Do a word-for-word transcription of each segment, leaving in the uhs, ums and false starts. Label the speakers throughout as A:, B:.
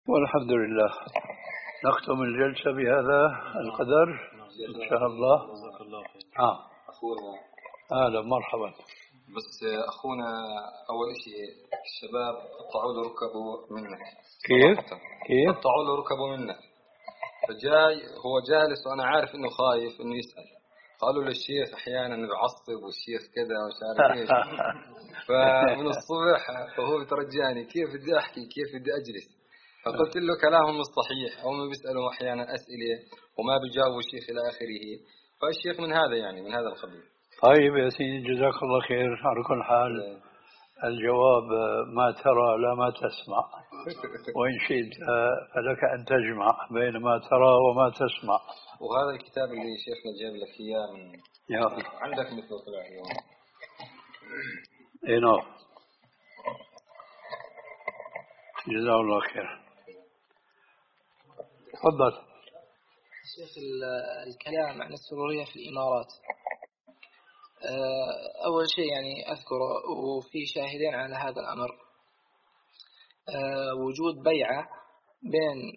A: والحمد لله. نختم الجلسة بهذا القدر إن شاء الله.
B: جزاك الله خير.
A: آه.
B: أخونا
A: أهلا مرحبا.
B: بس أخونا أول شيء الشباب قطعوا له ركبه منك.
A: كيف؟ كيف؟
B: قطعوا له ركبه منك. فجاي هو جالس وأنا عارف إنه خايف إنه يسأل. قالوا للشيخ أحيانا بعصب والشيخ كذا ومش عارف إيش. فمن الصبح فهو بترجاني كيف بدي أحكي كيف بدي أجلس. فقلت له كلامهم مش صحيح أو ما بيسألوا أحيانا أسئلة وما بيجاوبوا الشيخ إلى آخره. فالشيخ من هذا يعني من هذا القبيل.
A: طيب يا سيدي جزاك الله خير. على كل حال الجواب ما ترى لا ما تسمع، وإن شئت فلك أن تجمع بين ما ترى وما تسمع.
B: وهذا الكتاب اللي شيخنا جاب لك إياه من
A: يا
B: عندك مثله طلع اليوم.
A: إيه نعم. جزاه الله خير. تفضل.
C: شيخ الكلام عن السرورية في الإمارات، أول شيء يعني أذكره وفي شاهدين على هذا الأمر، وجود بيعة بين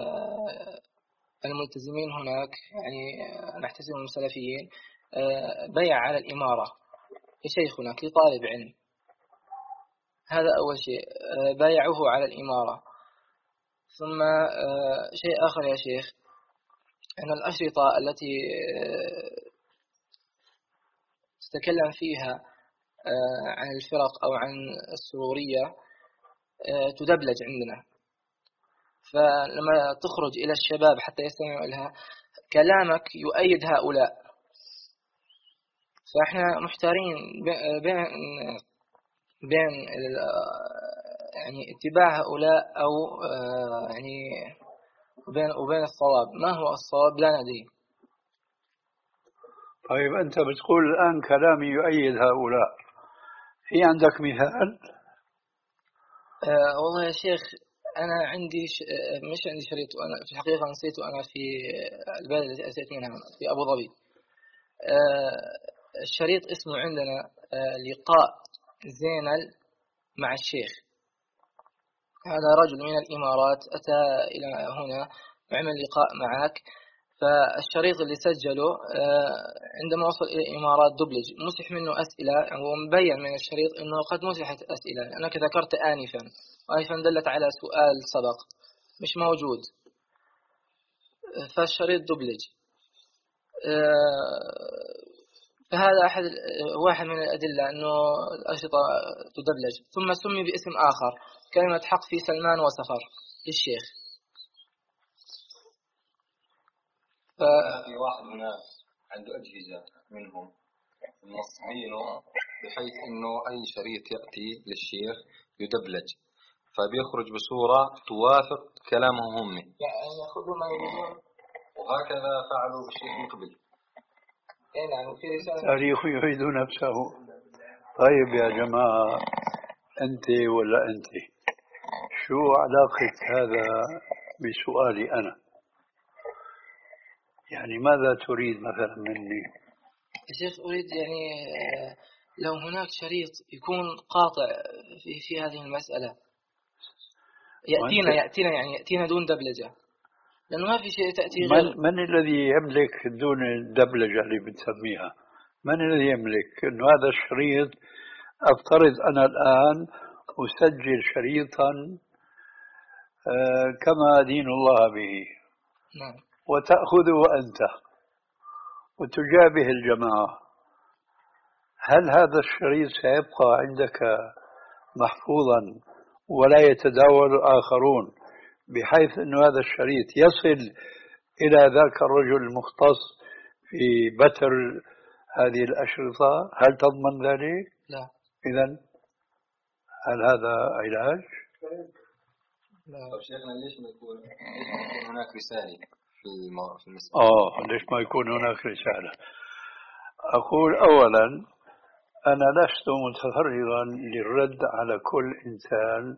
C: الملتزمين هناك، يعني نحتسبهم سلفيين، بيع على الإمارة لشيخ هناك لطالب علم. هذا أول شيء، بايعوه على الإمارة. ثم شيء آخر يا شيخ، أن الأشرطة التي تتكلم فيها عن الفرق أو عن السرورية تدبلج عندنا، فلما تخرج إلى الشباب حتى يستمعوا لها كلامك يؤيد هؤلاء. فإحنا محتارين بين بين يعني اتباع هؤلاء أو يعني وبين وبين الصواب. ما هو الصواب لا ندري.
A: طيب أنت بتقول الآن كلامي يؤيد هؤلاء، في عندك مثال؟
C: أه والله يا شيخ أنا عندي ش... مش عندي شريط، وأنا في الحقيقة نسيته. أنا في البلد التي أتيت منها في أبو ظبي. أه الشريط اسمه عندنا أه لقاء زينل مع الشيخ. هذا رجل من الإمارات أتى إلى هنا وعمل لقاء معك. فالشريط اللي سجله عندما وصل إلى الإمارات دبلج، مسح منه أسئلة، ومبين من الشريط أنه قد مسحت أسئلة لأنك ذكرت آنفا، وآنفا دلت على سؤال سبق مش موجود، فالشريط دبلج. فهذا أحد واحد من الأدلة أنه الأشرطة تدبلج. ثم سمي باسم آخر، كلمة حق في سلمان وسفر للشيخ.
B: ف... في واحد هناك عنده أجهزة منهم منصبينه بحيث إنه أي شريط يأتي للشيخ يدبلج، فبيخرج بصورة توافق كلامهم هم،
C: يعني يأخذوا ما يريدون.
B: وهكذا فعلوا بالشيخ مقبل.
A: تاريخ يعيد نفسه. طيب يا جماعة، أنت ولا أنت شو علاقة هذا بسؤالي أنا؟ يعني ماذا تريد مثلا مني؟
C: الشيخ أريد يعني لو هناك شريط يكون قاطع في في هذه المسألة يأتينا يأتينا يعني يأتينا دون دبلجة، لأنه ما في شيء تأتي غير.
A: من, من الذي يملك دون الدبلجة اللي بتسميها؟ من الذي يملك إنه هذا الشريط أفترض أنا الآن أسجل شريطا آه كما دين الله به،
C: نعم.
A: وتأخذه أنت وتجابه الجماعة، هل هذا الشريط سيبقى عندك محفوظا ولا يتداول الآخرون بحيث أن هذا الشريط يصل إلى ذاك الرجل المختص في بتر هذه الأشرطة؟ هل تضمن ذلك؟
C: لا.
A: إذن هل هذا علاج؟
B: لا. طيب شيخنا ليش ما يكون ليش ما يكون هناك رسالة في المو... في المسألة؟
A: آه ليش ما يكون هناك رسالة؟ أقول أولا أنا لست متفرغا للرد على كل إنسان،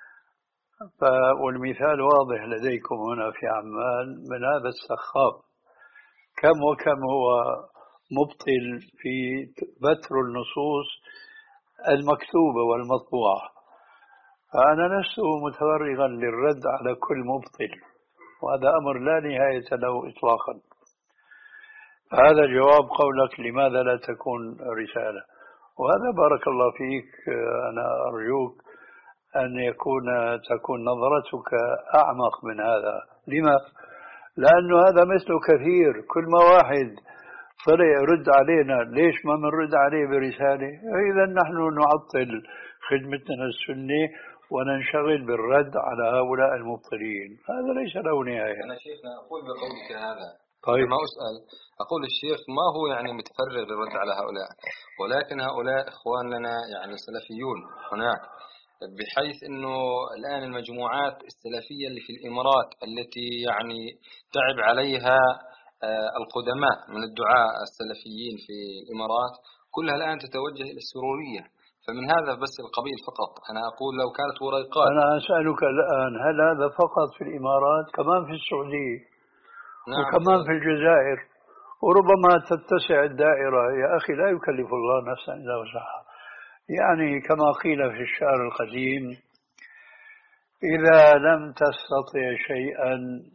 A: والمثال واضح لديكم هنا في عمان من هذا السخاب كم وكم هو مبطل في بتر النصوص المكتوبة والمطبوعة. فأنا لست متفرغا للرد على كل مبطل، وهذا أمر لا نهاية له إطلاقا. هذا جواب قولك لماذا لا تكون رسالة، وهذا بارك الله فيك. أنا أرجوك أن يكون تكون نظرتك أعمق من هذا. لما؟ لأنه هذا مثل كثير، كل ما واحد طلع يرد علينا ليش ما بنرد عليه برسالة؟ إذا نحن نعطل خدمتنا السنة وننشغل بالرد على هؤلاء المبطلين، هذا ليس له نهاية.
B: أنا شيخنا أقول بقولك هذا،
A: طيب.
B: ما أسأل أقول الشيخ ما هو يعني متفرغ للرد على هؤلاء، ولكن هؤلاء إخوان لنا يعني سلفيون هناك، بحيث أنه الآن المجموعات السلفية اللي في الإمارات التي يعني تعب عليها القدماء من الدعاء السلفيين في الإمارات كلها الآن تتوجه إلى السرورية. فمن هذا بس القبيل فقط أنا أقول لو كانت وريقات.
A: أنا أسألك الآن، هل هذا فقط في الإمارات؟ كمان في السعودية؟ نعم. وكمان في الجزائر، وربما تتسع الدائرة. يا أخي لا يكلف الله نفسا إلا وسعها. يعني كما قيل في الشعر القديم: إذا لم تستطع شيئا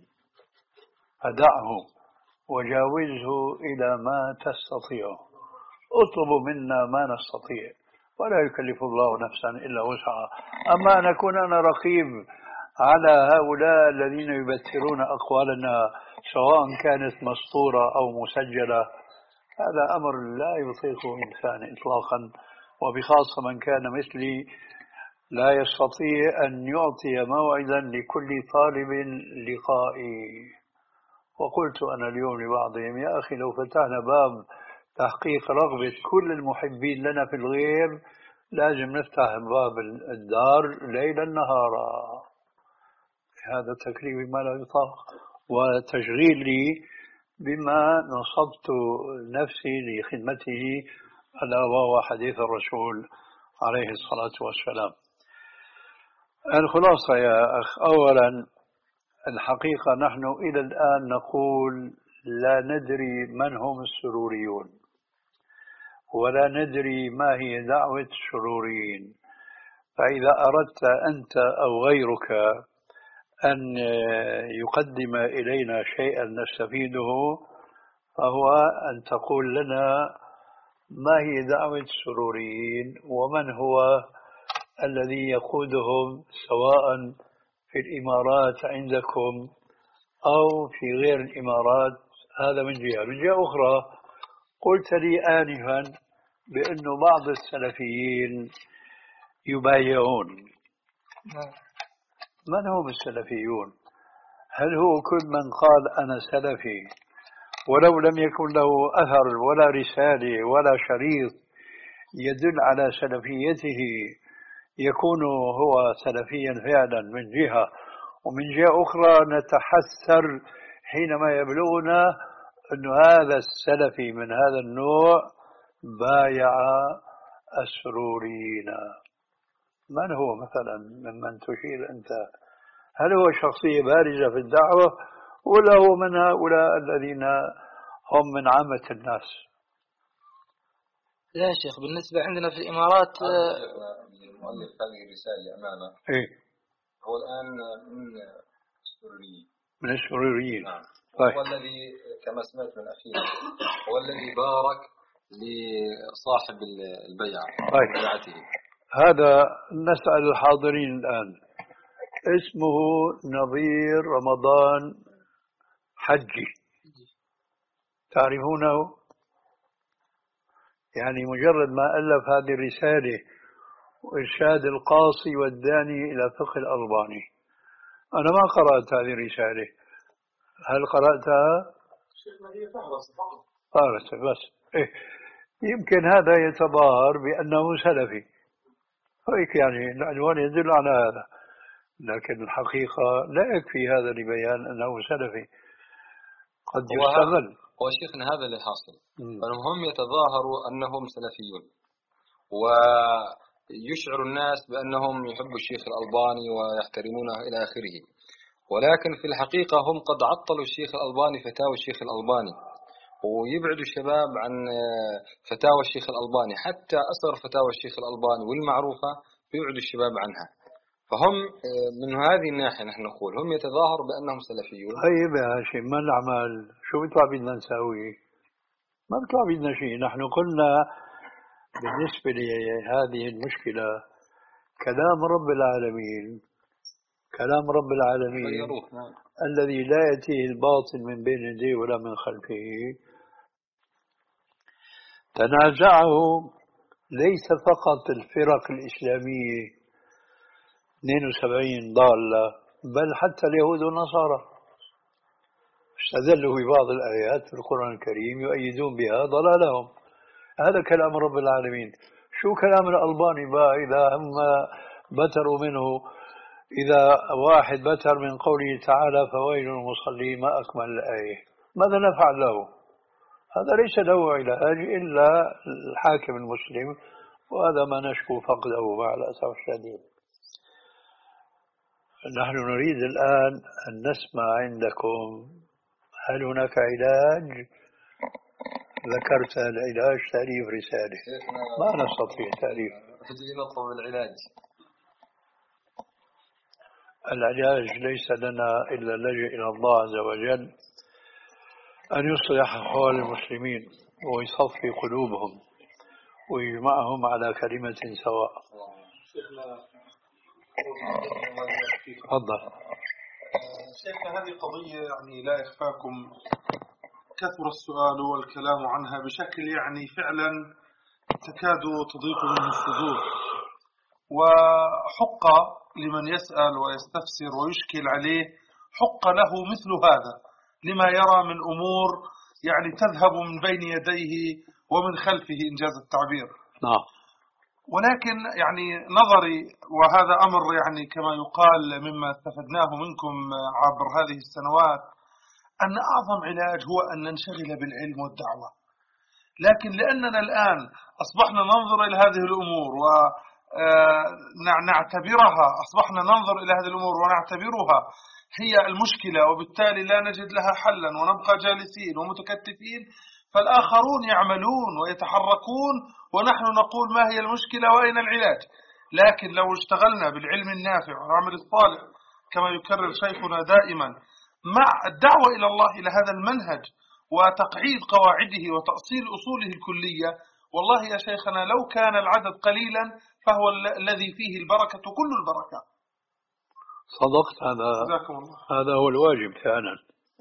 A: فدعه وجاوزه إلى ما تستطيعه، اطلب منا ما نستطيع ولا يكلف الله نفسا إلا وسعها. أما أن أكون أنا رقيب على هؤلاء الذين يبترون أقوالنا سواء كانت مسطورة أو مسجلة، هذا أمر لا يطيقه إنسان إطلاقا، وبخاصة من كان مثلي لا يستطيع أن يعطي موعدا لكل طالب لقائي. وقلت أنا اليوم لبعضهم: يا أخي لو فتحنا باب تحقيق رغبة كل المحبين لنا في الغير لازم نفتح باب الدار ليلا نهارا. هذا تكليف ما لا يطاق، وتشغيلي بما نصبت نفسي لخدمته، ألا وهو حديث الرسول عليه الصلاة والسلام. الخلاصة يا أخ، أولا الحقيقة نحن إلى الآن نقول لا ندري من هم السروريون، ولا ندري ما هي دعوة السروريين. فإذا أردت أنت أو غيرك أن يقدم إلينا شيئا نستفيده فهو أن تقول لنا ما هي دعوة السروريين ومن هو الذي يقودهم، سواء في الإمارات عندكم أو في غير الإمارات. هذا من جهة. من جهة أخرى قلت لي آنفا بأن بعض السلفيين يبايعون. من هم السلفيون؟ هل هو كل من قال أنا سلفي ولو لم يكن له أثر ولا رسالة ولا شريط يدل على سلفيته يكون هو سلفيا فعلا من جهة، ومن جهة أخرى نتحسر حينما يبلغنا أن هذا السلفي من هذا النوع بايع السروريين؟ من هو مثلا ممن تشير أنت؟ هل هو شخصية بارزة في الدعوة ولا هو من هؤلاء الذين هم من عامة الناس؟
C: لا يا شيخ، بالنسبة عندنا في الإمارات
B: المؤلف هذه الرسالة أمامه
A: إيه؟
B: هو الآن من السروريين.
A: من السروريين.
B: نعم.
A: طيب.
B: هو الذي كما سمعت من أخيه هو الذي بارك لصاحب البيعة.
A: طيب.
B: بيعته.
A: هذا نسأل الحاضرين الآن. اسمه نظير رمضان حجي، تعرفونه؟ يعني مجرد ما ألف هذه الرسالة وإرشاد القاصي والداني إلى فقه الألباني. أنا ما قرأت هذه الرسالة، هل قرأتها؟ فارس بس. إيه. يمكن هذا يتظاهر بأنه سلفي، هيك يعني العنوان يدل على هذا، لكن الحقيقة لا يكفي هذا لبيان أنه سلفي، قد يستغل.
B: هو شيخنا هذا اللي حاصل، فهم يتظاهروا أنهم سلفيون ويشعر الناس بأنهم يحبوا الشيخ الألباني ويحترمونه إلى آخره، ولكن في الحقيقة هم قد عطلوا الشيخ الألباني فتاوى الشيخ الألباني، ويبعدوا الشباب عن فتاوى الشيخ الألباني، حتى أثر فتاوى الشيخ الألباني والمعروفة يبعدوا الشباب عنها. فهم من هذه الناحية نحن نقول هم يتظاهروا بأنهم سلفيون.
A: طيب يا هاشم، ما نعمل؟ شو بتوع بدنا نسوي؟ ما بتوع بدنا شيء. نحن قلنا بالنسبة لهذه المشكلة كلام رب العالمين، كلام رب العالمين الذي لا يأتيه الباطل من بين يديه ولا من خلفه، تنازعه ليس فقط الفرق الإسلامية اثنين وسبعين ضالة، بل حتى اليهود والنصارى استدلوا ببعض الآيات في القرآن الكريم يؤيدون بها ضلالهم. هذا كلام رب العالمين. شو كلام الألباني بقى إذا هم بتروا منه؟ إذا واحد بتر من قوله تعالى فويل المصلين ما أكمل الآية، ماذا نفعل له؟ هذا ليس له علاج إلا الحاكم المسلم، وهذا ما نشكو فقده مع الأسف الشديد. نحن نريد الآن أن نسمع عندكم، هل هناك علاج؟ ذكرت العلاج تأليف رسالة، ما نستطيع تأليف.
B: نطلب العلاج.
A: العلاج ليس لنا إلا اللجأ إلى الله عز وجل أن يصلح أحوال المسلمين ويصفي قلوبهم ويجمعهم على كلمة سواء. تفضل.
D: شيخنا، هذه قضية يعني لا يخفاكم كثر السؤال والكلام عنها بشكل يعني فعلا تكاد تضيق منه الصدور، وحق لمن يسأل ويستفسر ويشكل عليه، حق له مثل هذا لما يرى من أمور يعني تذهب من بين يديه ومن خلفه إنجاز التعبير.
A: نعم.
D: ولكن يعني نظري، وهذا أمر يعني كما يقال مما استفدناه منكم عبر هذه السنوات، أن أعظم علاج هو أن ننشغل بالعلم والدعوة. لكن لأننا الآن أصبحنا ننظر إلى هذه الأمور ونعتبرها أصبحنا ننظر إلى هذه الأمور ونعتبرها هي المشكلة، وبالتالي لا نجد لها حلا ونبقى جالسين ومتكتفين، فالآخرون يعملون ويتحركون ونحن نقول ما هي المشكلة وأين العلاج. لكن لو اشتغلنا بالعلم النافع والعمل الصالح كما يكرر شيخنا دائما، مع الدعوة إلى الله إلى هذا المنهج وتقعيد قواعده وتأصيل أصوله الكلية، والله يا شيخنا لو كان العدد قليلا فهو الذي فيه البركة كل البركة.
A: صدقت. هذا هذا هو الواجب فعلا.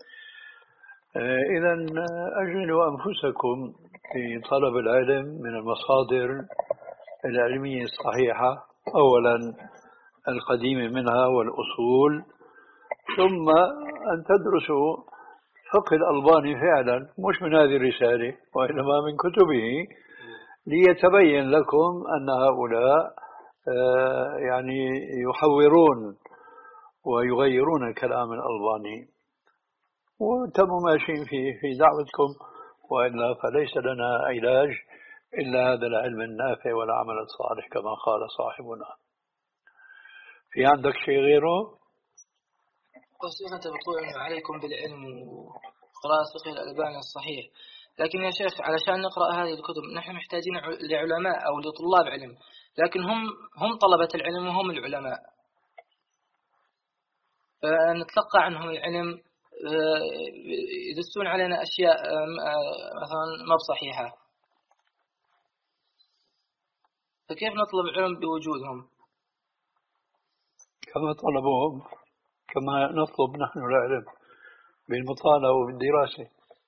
A: إذا أجملوا أنفسكم في طلب العلم من المصادر العلمية الصحيحة، أولا القديمة منها والأصول، ثم أن تدرسوا فقه الألباني فعلا، مش من هذه الرسالة وإنما من كتبه، ليتبين لكم أن هؤلاء يعني يحورون ويغيرون كلام الألباني، وتموا ماشيين في في دعوتكم، وإلا فليس لنا علاج إلا هذا العلم النافع والعمل الصالح كما قال صاحبنا. في عندك شيء غيره؟
C: بس أنت بتقول إنه عليكم بالعلم وقراءة فقه الألباني الصحيح، لكن يا شيخ علشان نقرأ هذه الكتب نحن محتاجين لعلماء أو لطلاب علم، لكن هم هم طلبة العلم وهم العلماء، نتلقى عنهم العلم يدسون علينا أشياء مثلا ما بصحيحة، فكيف نطلب العلم بوجودهم؟
A: كما طلبوهم كما نطلب نحن العلم بالمطالعة وبالدراسة.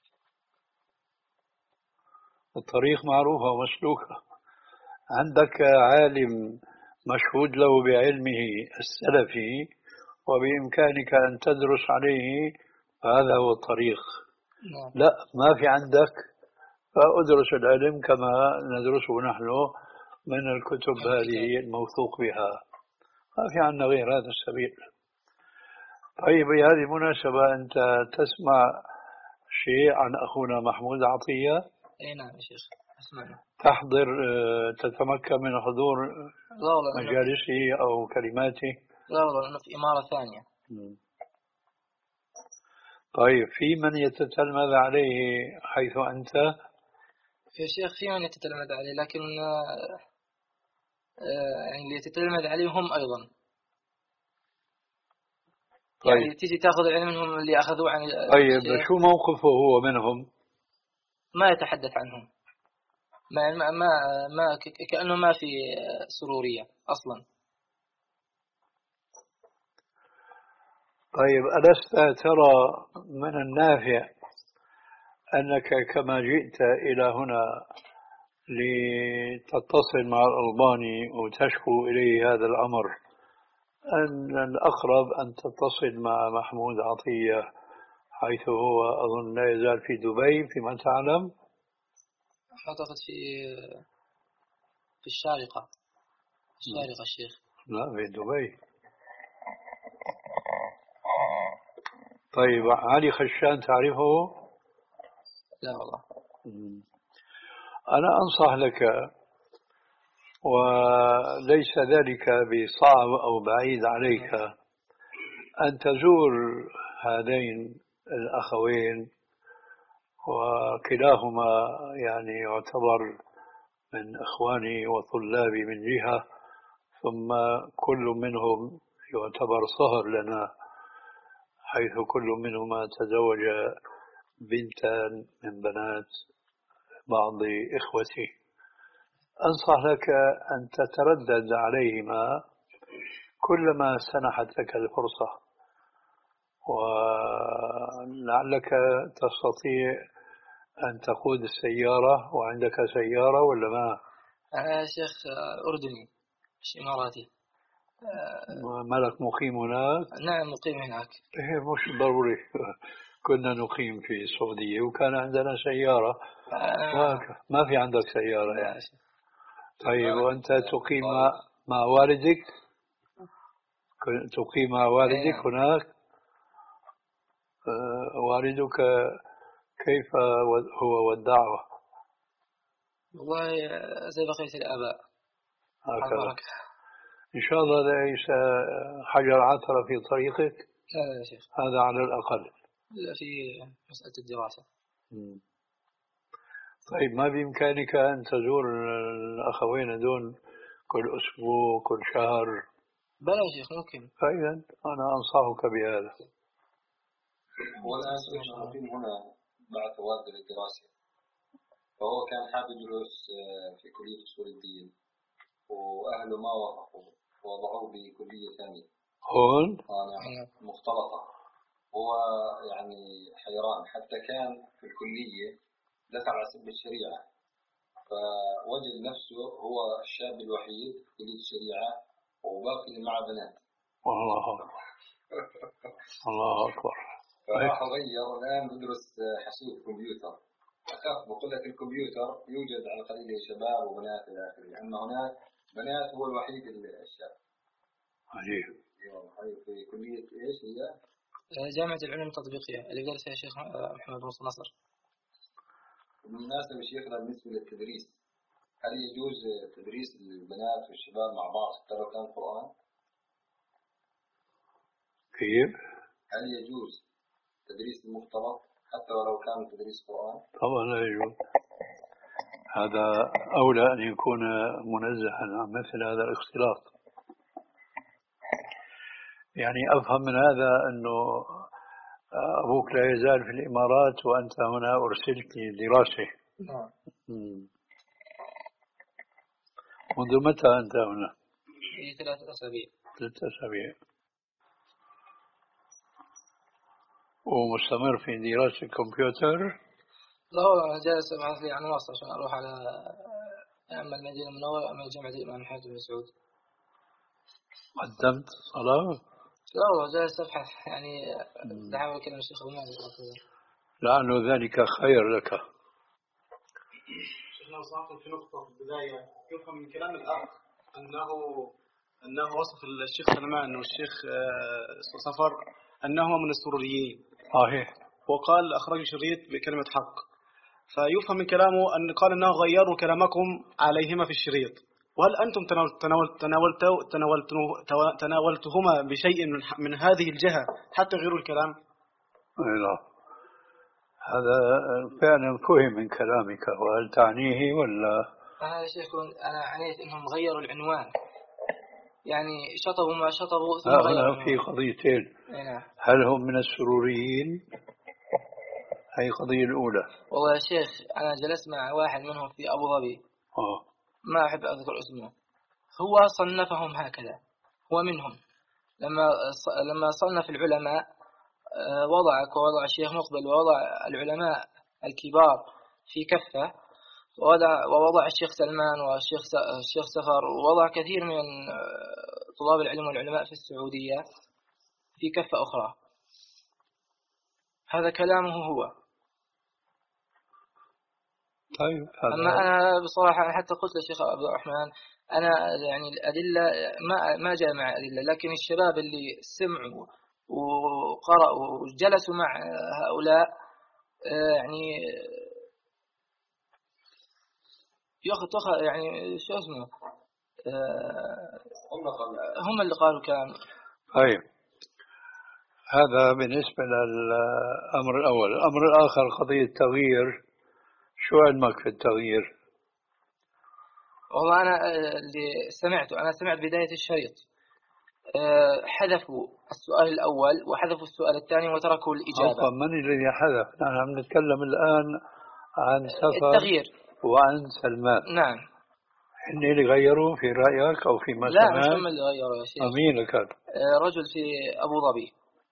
A: الطريق معروفة ومسلوكة. عندك عالم مشهود له بعلمه السلفي وبإمكانك أن تدرس عليه، هذا هو الطريق. لا، ما في عندك، فأدرس العلم كما ندرسه نحن من الكتب هذه الموثوق بها، ما في عندنا غير هذا السبيل. طيب، بهذه المناسبة أنت تسمع شيء عن أخونا محمود عطية؟
C: أي نعم يا شيخ أسمع.
A: تحضر تتمكن من حضور مجالسه أو كلماته؟
C: لا والله أنا في إمارة ثانية.
A: م. طيب، في من يتتلمذ عليه حيث أنت؟
C: يا شيخ في من يتتلمذ عليه، لكن يعني اللي يتتلمذ عليه هم أيضا يعني طيب. تيجي تأخذ العلم منهم اللي أخذوه عن
A: طيب شو موقفه هو منهم؟
C: ما يتحدث عنهم، ما ما ما, ما كأنه ما في سرورية أصلا.
A: طيب ألست ترى من النافع أنك كما جئت إلى هنا لتتصل مع الألباني وتشكو إليه هذا الأمر، أن الأقرب أن تتصل مع محمود عطية حيث هو أظن لا يزال في دبي فيما تعلم؟
C: أعتقد في في الشارقة الشارقة الشيخ.
A: لا في دبي. طيب علي خشان تعرفه؟
C: لا والله.
A: أنا أنصح لك، وليس ذلك بصعب أو بعيد عليك، أن تزور هذين الأخوين، وكلاهما يعني يعتبر من إخواني وطلابي من جهة، ثم كل منهم يعتبر صهر لنا حيث كل منهما تزوج بنتا من بنات بعض إخوتي. أنصح لك أن تتردد عليهما كلما سنحت لك الفرصة، ولعلك تستطيع أن تقود السيارة، وعندك سيارة ولا ما؟
C: أنا شيخ أردني مش إماراتي.
A: مالك مقيم هناك؟
C: نعم مقيم هناك.
A: إيه مش ضروري، كنا نقيم في السعودية وكان عندنا سيارة.
C: آه.
A: ما في عندك سيارة يعني؟ طيب وأنت تقيم مع, مع والدك؟ تقيم مع والدك هناك؟ آه والدك كيف هو والدعوة؟
C: والله زي بقية الآباء
A: هكذا. إن شاء الله ليس حجر عثرة في طريقك؟
C: لا لا يا شيخ،
A: هذا على الأقل.
C: لا في مسألة الدراسة.
A: م. طيب ما بإمكانك أن تزور الأخوين دون كل أسبوع كل شهر؟
C: بلا يا شيخ ممكن.
A: فإذا أنا أنصحك بهذا.
B: والآن شيخنا مقيم هنا بعد والده للدراسة، فهو كان حابب يدرس في كلية أصول الدين، وأهله ما وافقوا ووضعوه بكلية ثانية
A: هون؟
B: آه نعم مختلطة. هو يعني حيران، حتى كان في الكلية دخل على سب الشريعة، فوجد نفسه هو الشاب الوحيد في كلية الشريعة وباقي مع بنات.
A: الله أكبر. الله أكبر.
B: فراح غير الآن بدرس حاسوب كمبيوتر. أخاف بقول لك الكمبيوتر يوجد على قليل شباب وبنات إلى آخره، أما هناك بنات هو الوحيد الشاب.
A: عجيب.
B: في كلية إيش هي؟
C: جامعة العلوم التطبيقية اللي درسها الشيخ محمد نصر.
B: بالمناسبة شيخنا بالنسبة للتدريس، هل يجوز تدريس البنات والشباب مع بعض حتى لو كان قرآن؟
A: كيف؟
B: هل يجوز تدريس المختلط حتى ولو كان تدريس قرآن؟
A: طبعا لا يجوز. هذا أولى أن يكون منزها عن مثل هذا الاختلاط. يعني أفهم من هذا أنه أبوك لا يزال في الإمارات وأنت هنا أرسلت لدراسة.
C: نعم.
A: منذ متى أنت هنا؟
C: في ثلاثة أسابيع.
A: ثلاثة أسابيع. ومستمر في دراسة الكمبيوتر؟
C: لا والله جالس أبحث لي عن واسطة عشان أروح على أما المدينة المنورة أما جامعة الإمام محمد بن سعود.
A: قدمت صلاة؟
C: لا والله جالس أبحث يعني دعوة كلام الشيخ المالي.
A: لعل ذلك خير لك.
E: شيخنا وصلت في نقطة في البداية، يفهم من كلام الأخ أنه أنه وصف الشيخ سلمان والشيخ صفر أنه من السروريين.
A: صحيح.
E: وقال أخرجوا شريط بكلمة حق، فيفهم من كلامه أن قال أنه غيروا كلامكم عليهما في الشريط. وهل أنتم تناولت تناولت تناولت تناولتهما بشيء من من هذه الجهة حتى غيروا الكلام؟
A: لا، هذا فعلا فهم من كلامك. وهل تعنيه ولا؟
C: أنا شيخ أنا عنيت إنهم غيروا العنوان. يعني شطبوا ما شطبوا ثم
A: هنا
C: غيروا.
A: في قضيتين.
C: نعم.
A: هل هم من السروريين؟ هي القضية الأولى.
C: والله يا شيخ أنا جلست مع واحد منهم في أبو ظبي،
A: آه.
C: ما أحب أذكر اسمه، هو صنفهم هكذا، هو منهم. لما لما صنف العلماء وضع ووضع الشيخ مقبل ووضع العلماء الكبار في كفة، ووضع ووضع الشيخ سلمان والشيخ الشيخ سفر، ووضع كثير من طلاب العلم والعلماء في السعودية في كفة أخرى. هذا كلامه هو.
A: طيب.
C: أما أنا بصراحة حتى قلت للشيخ عبد الرحمن أنا يعني الأدلة ما ما جاء مع أدلة، لكن الشباب اللي سمعوا وقرأوا وجلسوا مع هؤلاء يعني ياخذ يعني شو اسمه هم اللي قالوا كلام.
A: طيب هذا بالنسبة للأمر الأول. الأمر الآخر قضية التغيير، شو علمك في التغيير؟
C: والله أنا اللي سمعته أنا سمعت بداية الشريط حذفوا السؤال الأول وحذفوا السؤال الثاني وتركوا الإجابة.
A: أصلا من الذي حذف؟ نحن عم نتكلم الآن عن سفر
C: التغيير
A: وعن سلمان.
C: نعم.
A: هن اللي غيروا في رأيك أو في ما
C: لا
A: سمعت؟
C: مش هم اللي غيروا يا شيخ.
A: أمين كان
C: رجل في أبو ظبي.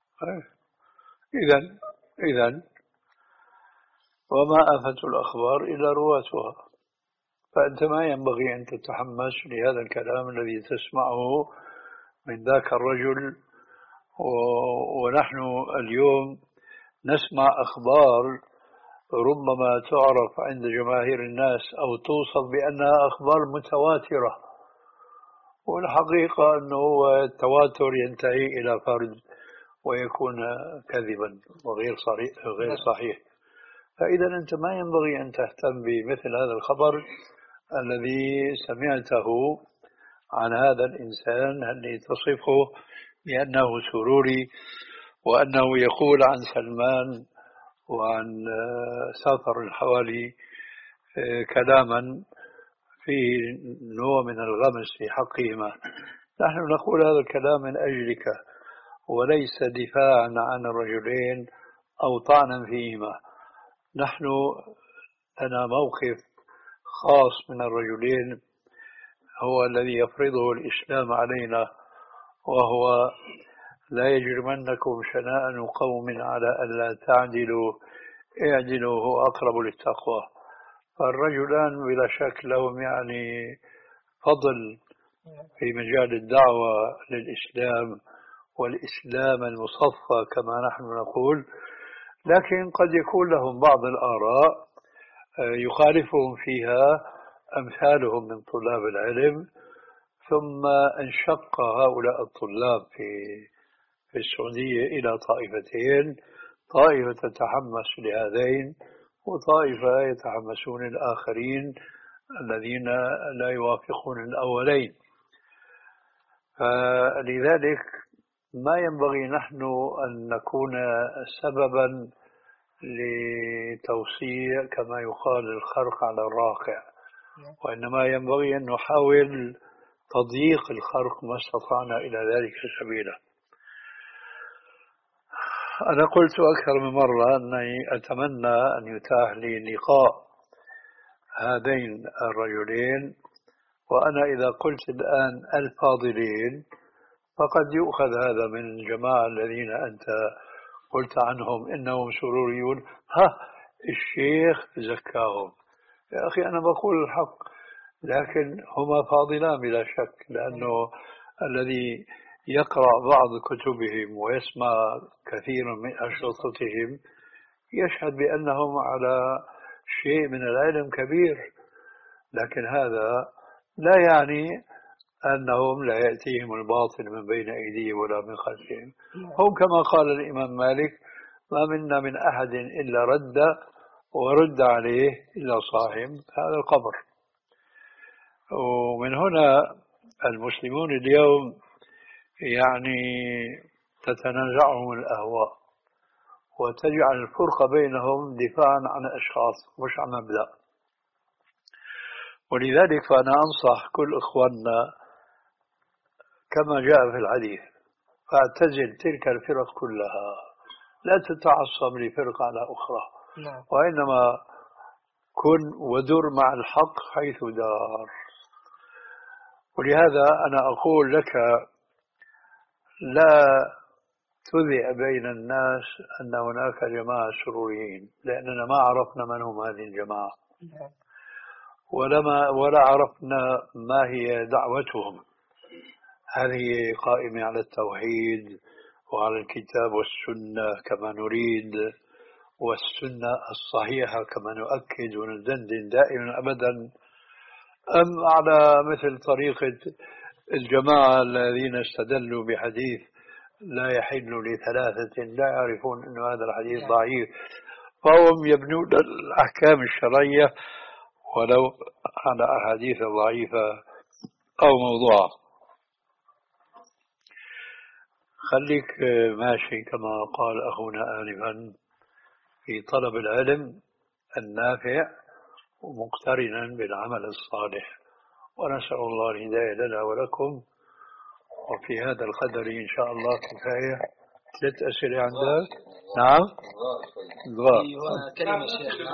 A: إذن إذن وما آفة الأخبار إلا رواتها، فأنت ما ينبغي أن تتحمس لهذا الكلام الذي تسمعه من ذاك الرجل. ونحن اليوم نسمع أخبار ربما تعرف عند جماهير الناس أو توصف بأنها أخبار متواترة، والحقيقة أنه التواتر ينتهي إلى فرد ويكون كذبا وغير صحيح غير صحيح. فإذا أنت ما ينبغي أن تهتم بمثل هذا الخبر الذي سمعته عن هذا الإنسان الذي تصفه بأنه سروري، وأنه يقول عن سلمان وعن سافر الحوالي كلاما فيه نوع من الغمس في حقهما. نحن نقول هذا الكلام من أجلك وليس دفاعا عن الرجلين أو طعنا فيهما. نحن لنا موقف خاص من الرجلين هو الذي يفرضه الإسلام علينا، وهو لا يجرمنكم شنآن قوم على ألا تعدلوا اعدلوا هو أقرب للتقوى. فالرجلان بلا شك لهم يعني فضل في مجال الدعوة للإسلام والإسلام المصفى كما نحن نقول، لكن قد يكون لهم بعض الآراء يخالفهم فيها أمثالهم من طلاب العلم. ثم انشق هؤلاء الطلاب في في السعودية إلى طائفتين، طائفة تتحمس لهذين وطائفة يتحمسون الآخرين الذين لا يوافقون الأولين. فلذلك ما ينبغي نحن أن نكون سببا لتوسيع كما يقال الخرق على الراقع، وإنما ينبغي أن نحاول تضييق الخرق ما استطعنا إلى ذلك سبيلا. أنا قلت أكثر من مرة أني أتمنى أن يتاح لي لقاء هذين الرجلين، وأنا إذا قلت الآن الفاضلين فقد يؤخذ هذا من الجماعة الذين أنت قلت عنهم إنهم سروريون، ها الشيخ زكاهم. يا أخي أنا بقول الحق، لكن هما فاضلان بلا شك، لأنه الذي يقرأ بعض كتبهم ويسمع كثيرا من أشرطتهم يشهد بأنهم على شيء من العلم كبير، لكن هذا لا يعني أنهم لا يأتيهم الباطل من بين أيديهم ولا من خلفهم. هم كما قال الإمام مالك ما منا من أحد إلا رد ورد عليه إلا صاحب هذا القبر. ومن هنا المسلمون اليوم يعني تتنازعهم الأهواء وتجعل الفرقة بينهم دفاعا عن أشخاص مش عن مبدأ. ولذلك فأنا أنصح كل إخواننا كما جاء في الحديث. فاعتزل تلك الفرق كلها، لا تتعصب لفرقة على أخرى.
C: نعم.
A: وإنما كن ودر مع الحق حيث دار. ولهذا أنا أقول لك لا تذع بين الناس أن هناك جماعة سروريين، لأننا ما عرفنا من هم هذه الجماعة، ولما ولا عرفنا ما هي دعوتهم. هذه قائمة على التوحيد وعلى الكتاب والسنة كما نريد، والسنة الصحيحة كما نؤكد وندندن دائما أبدا، أم على مثل طريقة الجماعة الذين استدلوا بحديث لا يحل لثلاثة لا يعرفون أن هذا الحديث ضعيف، فهم يبنون الأحكام الشرعية ولو على أحاديث ضعيفة أو موضوعة. خليك ماشي كما قال أخونا آنفا في طلب العلم النافع ومقترنا بالعمل الصالح، ونسأل الله الهداية لنا ولكم. وفي هذا القدر إن شاء الله كفاية. ثلاث أسئلة عندك؟ نعم.
C: في هنا كلمة شيخنا.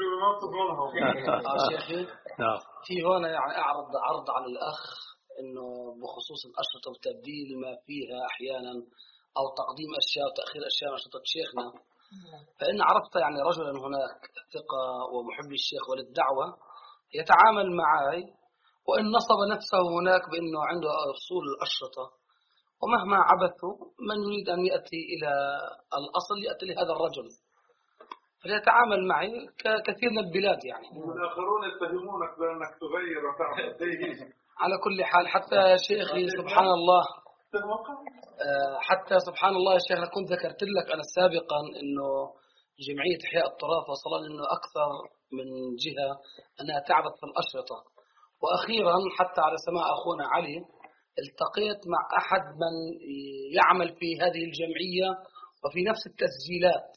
C: شيخي.
A: نعم.
C: في هنا يعني أعرض عرض على الأخ إنه بخصوص الأشرطة وتبديل ما فيها أحيانا أو تقديم أشياء وتأخير أشياء من أشرطة شيخنا. فإن عرفت يعني رجلا هناك ثقة ومحب الشيخ وللدعوة يتعامل معي، وإن نصب نفسه هناك بأنه عنده أصول الأشرطة، ومهما عبثوا من يريد أن يأتي إلى الأصل يأتي لهذا الرجل، فليتعامل معي ككثير من البلاد يعني.
D: والآخرون يتهمونك بأنك تغير وتعمل.
C: على كل حال حتى شيخي سبحان الله، حتى سبحان الله يا شيخنا كنت ذكرت لك أنا سابقا إنه جمعية إحياء التراث وصلنا إنه أكثر من جهة أنها تعبث في الأشرطة. وأخيرا حتى على سماع أخونا علي التقيت مع أحد من يعمل في هذه الجمعية وفي نفس التسجيلات،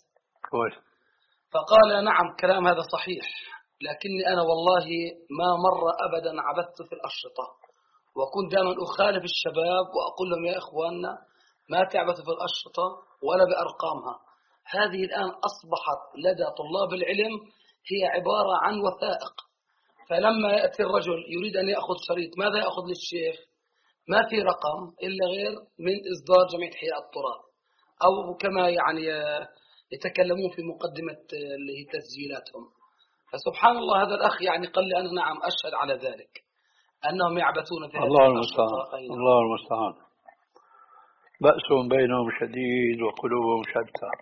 C: فقال نعم كلام هذا صحيح، لكني أنا والله ما مر أبدا عبثت في الأشرطة، وكنت دائما أخالف الشباب وأقول لهم يا إخواننا ما تعبثوا في الأشرطة ولا بأرقامها. هذه الآن أصبحت لدى طلاب العلم هي عبارة عن وثائق، فلما يأتي الرجل يريد أن يأخذ شريط ماذا يأخذ للشيخ؟ ما في رقم إلا غير من إصدار جمعية إحياء التراث، أو كما يعني يتكلمون في مقدمة اللي هي تسجيلاتهم. فسبحان الله هذا الأخ يعني قال لي أنا نعم أشهد على ذلك أنهم يعبثون في هذه
A: الله المستعان. الله المستعان. بأسهم بينهم شديد وقلوبهم شتى.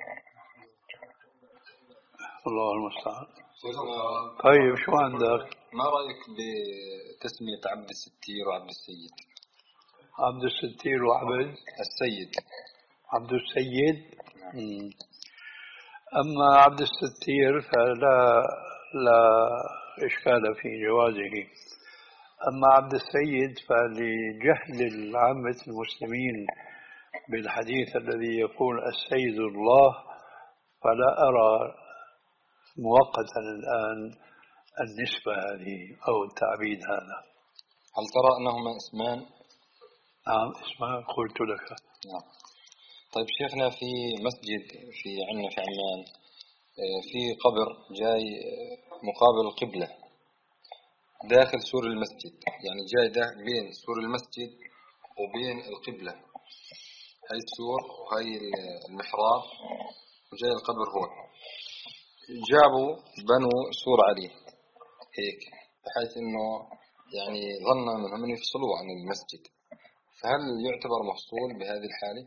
A: الله المستعان. طيب شو عندك؟
B: ما رأيك بتسمية عبد الستير وعبد السيد؟
A: عبد الستير وعبد
B: السيد.
A: عبد السيد. مم. أما عبد الستير فلا لا إشكال في جوازه. أما عبد السيد فلجهل العامة المسلمين بالحديث الذي يقول السيد الله، فلا أرى مؤقتا الآن النسبة هذه أو التعبيد هذا.
B: هل ترى أنهما اسمان؟
A: نعم اسمان قلت لك.
B: نعم. طيب شيخنا في مسجد في عنا في عمان في قبر جاي مقابل القبلة داخل سور المسجد، يعني جاي ده بين سور المسجد وبين القبلة، هاي السور وهاي المحراب وجاي القبر هون، جابوا بنوا سور عليه هيك بحيث انه يعني ظن منهم ان يفصلوا عن المسجد، فهل يعتبر مفصول بهذه الحالة؟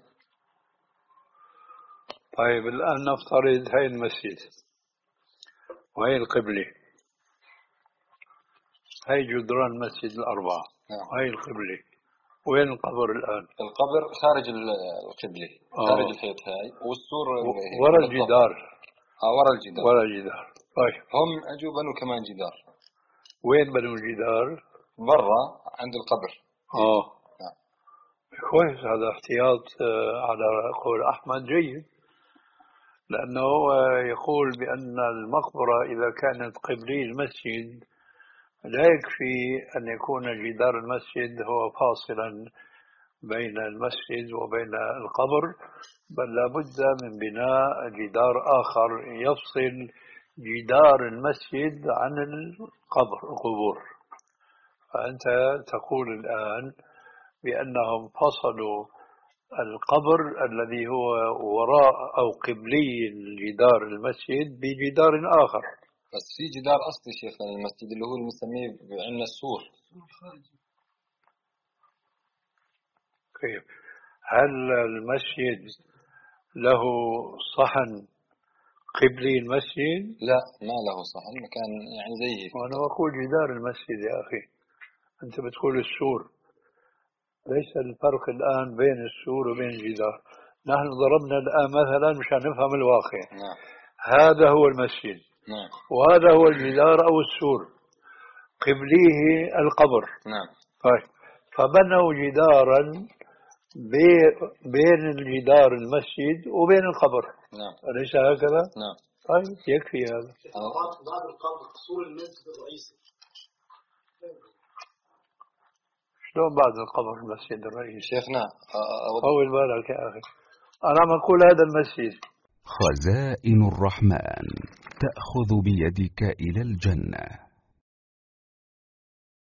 A: طيب الآن نفترض هاي المسجد وهي القبلة، هاي جدران المسجد الأربعة. نعم. وهي القبلة، وين القبر الآن؟
B: القبر خارج القبلة، خارج الحيط هاي، والسور
A: ورا الجدار.
B: اه ورا الجدار.
A: ورا الجدار. طيب
B: هم اجوا بنوا كمان جدار.
A: وين بنوا الجدار؟
B: برا عند القبر.
A: اه
B: نعم.
A: كويس، هذا احتياط على قول أحمد جيد، لأنه يقول بأن المقبرة إذا كانت قبلي المسجد لا يكفي أن يكون جدار المسجد هو فاصلا بين المسجد وبين القبر، بل لابد من بناء جدار آخر يفصل جدار المسجد عن القبر القبور. فأنت تقول الآن بأنهم فصلوا القبر الذي هو وراء أو قبلي جدار المسجد بجدار آخر.
B: بس في جدار أصلي شيخنا المسجد اللي هو المسميه بعنا السور.
A: كيف؟ هل المسجد له صحن قبلي المسجد؟
B: لا، ما له صحن، مكان يعني زيه.
A: وأنا أقول جدار المسجد يا أخي، أنت بتقول السور. ليس الفرق الآن بين السور وبين الجدار. نحن ضربنا الآن مثلا مشان نفهم الواقع.
B: نعم.
A: هذا هو المسجد.
B: نعم.
A: وهذا هو الجدار أو السور، قبليه القبر.
B: نعم.
A: طيب، فبنوا جدارا بين الجدار المسجد وبين القبر.
B: نعم.
A: أليس هكذا؟
B: نعم.
A: طيب، يكفي هذا.
E: بعد القبر سور المسجد الرئيسي.
A: شلون بعد القبر المسجد الرئيسي؟
B: شيخنا
A: طول بالك يا أخي، أنا عم أقول هذا المسجد.
F: خزائن الرحمن تأخذ بيدك إلى الجنة.